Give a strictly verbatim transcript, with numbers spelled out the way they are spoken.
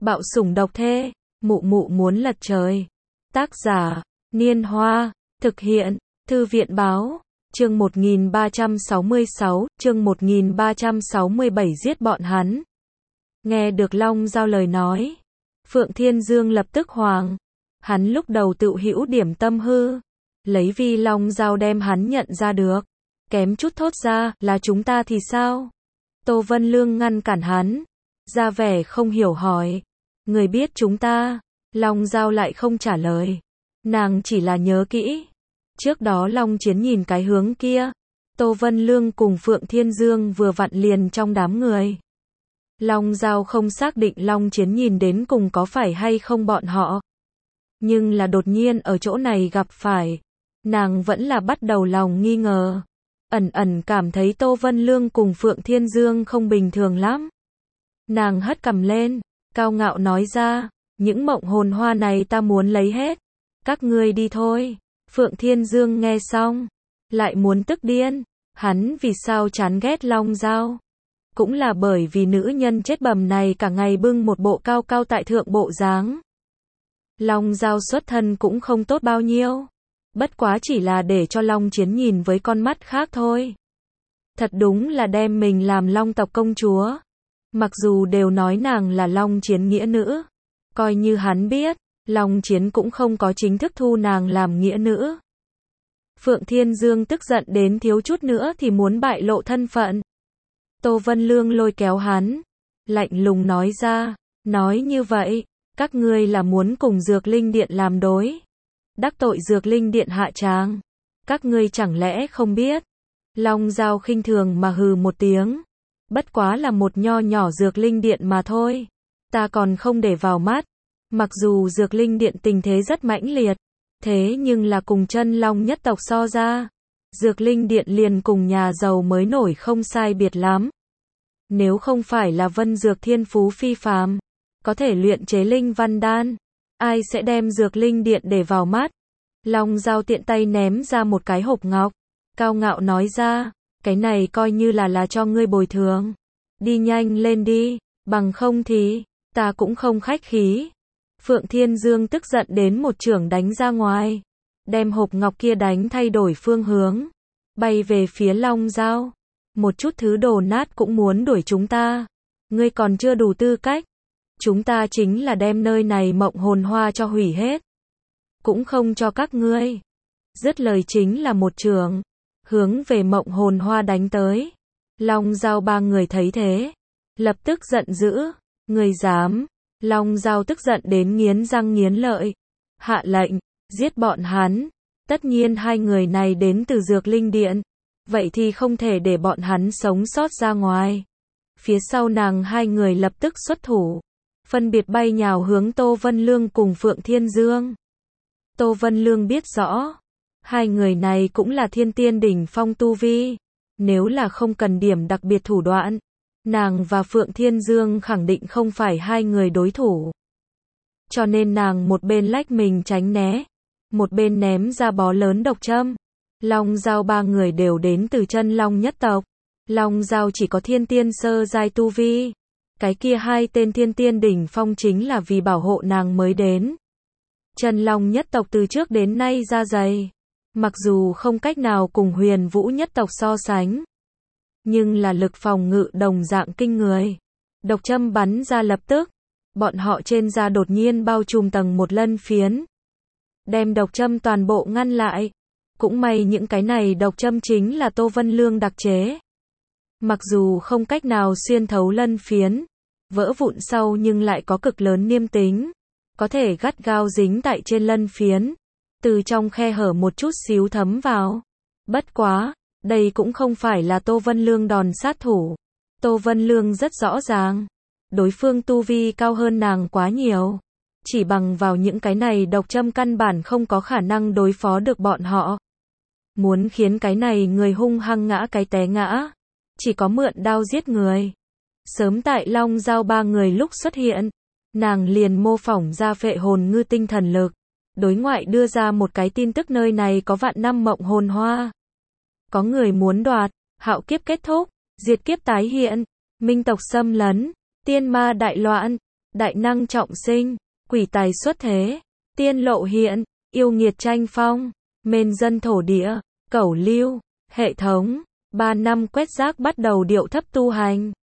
Bạo sủng độc thê, mụ mụ muốn lật trời. Tác giả, Niên Hoa, thực hiện, Thư viện Báo, chương một nghìn ba trăm sáu mươi sáu, chương một nghìn ba trăm sáu mươi bảy giết bọn hắn. Nghe được Long Giao lời nói, Phượng Thiên Dương lập tức hoàng. Hắn lúc đầu tự hữu điểm tâm hư, lấy vi Long Giao đem hắn nhận ra được, kém chút thốt ra, là chúng ta thì sao? Tô Vân Lương ngăn cản hắn, ra vẻ không hiểu hỏi, người biết chúng ta? Long Giao lại không trả lời, nàng chỉ là nhớ kỹ. Trước đó Long Chiến nhìn cái hướng kia, Tô Vân Lương cùng Phượng Thiên Dương vừa vặn liền trong đám người. Long Giao không xác định Long Chiến nhìn đến cùng có phải hay không bọn họ. Nhưng là đột nhiên ở chỗ này gặp phải, nàng vẫn là bắt đầu lòng nghi ngờ. Ẩn ẩn cảm thấy Tô Vân Lương cùng Phượng Thiên Dương không bình thường lắm. Nàng hất cằm lên, cao ngạo nói ra, những mộng hồn hoa này ta muốn lấy hết. Các ngươi đi thôi. Phượng Thiên Dương nghe xong, lại muốn tức điên. Hắn vì sao chán ghét Long Giao? Cũng là bởi vì nữ nhân chết bầm này cả ngày bưng một bộ cao cao tại thượng bộ dáng. Long Giao xuất thân cũng không tốt bao nhiêu. Bất quá chỉ là để cho Long Chiến nhìn với con mắt khác thôi. Thật đúng là đem mình làm Long tộc công chúa. Mặc dù đều nói nàng là Long Chiến nghĩa nữ, coi như hắn biết, Long Chiến cũng không có chính thức thu nàng làm nghĩa nữ. Phượng Thiên Dương tức giận đến thiếu chút nữa thì muốn bại lộ thân phận. Tô Vân Lương lôi kéo hắn, lạnh lùng nói ra, nói như vậy, các ngươi là muốn cùng Dược Linh Điện làm đối. Đắc tội Dược Linh Điện hạ tràng. Các ngươi chẳng lẽ không biết? Long Giao khinh thường mà hừ một tiếng. Bất quá là một nho nhỏ Dược Linh Điện mà thôi. Ta còn không để vào mắt. Mặc dù Dược Linh Điện tình thế rất mãnh liệt, thế nhưng là cùng chân long nhất tộc so ra, Dược Linh Điện liền cùng nhà giàu mới nổi không sai biệt lắm. Nếu không phải là Vân Dược thiên phú phi phàm, có thể luyện chế linh văn đan, ai sẽ đem Dược Linh Điện để vào mắt? Long Giao tiện tay ném ra một cái hộp ngọc, cao ngạo nói ra, cái này coi như là là cho ngươi bồi thường. Đi nhanh lên đi, bằng không thì, ta cũng không khách khí. Phượng Thiên Dương tức giận đến một chưởng đánh ra ngoài, đem hộp ngọc kia đánh thay đổi phương hướng, bay về phía Long Giao. Một chút thứ đồ nát cũng muốn đuổi chúng ta, ngươi còn chưa đủ tư cách. Chúng ta chính là đem nơi này mộng hồn hoa cho hủy hết, cũng không cho các ngươi. Dứt lời chính là một chưởng, hướng về mộng hồn hoa đánh tới. Long Giao ba người thấy thế, lập tức giận dữ, người dám. Long Giao tức giận đến nghiến răng nghiến lợi, hạ lệnh, giết bọn hắn. Tất nhiên hai người này đến từ Dược Linh Điện, vậy thì không thể để bọn hắn sống sót ra ngoài. Phía sau nàng hai người lập tức xuất thủ, phân biệt bay nhào hướng Tô Vân Lương cùng Phượng Thiên Dương. Tô Vân Lương biết rõ, hai người này cũng là thiên tiên đỉnh phong tu vi, nếu là không cần điểm đặc biệt thủ đoạn, nàng và Phượng Thiên Dương khẳng định không phải hai người đối thủ. Cho nên nàng một bên lách mình tránh né, một bên ném ra bó lớn độc châm. Long Giao ba người đều đến từ chân long nhất tộc. Long Giao chỉ có thiên tiên sơ giai tu vi. Cái kia hai tên thiên tiên đỉnh phong chính là vì bảo hộ nàng mới đến. Chân long nhất tộc từ trước đến nay ra dày, mặc dù không cách nào cùng Huyền Vũ nhất tộc so sánh, nhưng là lực phòng ngự đồng dạng kinh người. Độc châm bắn ra lập tức, bọn họ trên da đột nhiên bao trùm tầng một lân phiến, đem độc châm toàn bộ ngăn lại. Cũng may những cái này độc châm chính là Tô Vân Lương đặc chế. Mặc dù không cách nào xuyên thấu lân phiến, vỡ vụn sau nhưng lại có cực lớn niêm tính, có thể gắt gao dính tại trên lân phiến, từ trong khe hở một chút xíu thấm vào. Bất quá, đây cũng không phải là Tô Vân Lương đòn sát thủ. Tô Vân Lương rất rõ ràng, đối phương tu vi cao hơn nàng quá nhiều. Chỉ bằng vào những cái này độc châm căn bản không có khả năng đối phó được bọn họ. Muốn khiến cái này người hung hăng ngã cái té ngã, chỉ có mượn đao giết người. Sớm tại Long Giao ba người lúc xuất hiện, nàng liền mô phỏng ra phệ hồn ngư tinh thần lực, đối ngoại đưa ra một cái tin tức nơi này có vạn năm mộng hồn hoa. Có người muốn đoạt, hạo kiếp kết thúc, diệt kiếp tái hiện, minh tộc xâm lấn, tiên ma đại loạn. đại năng trọng sinh, quỷ tài xuất thế, tiên lộ hiện, yêu nghiệt tranh phong, mên dân thổ địa, cẩu lưu, hệ thống, ba năm quét rác bắt đầu điệu thấp tu hành.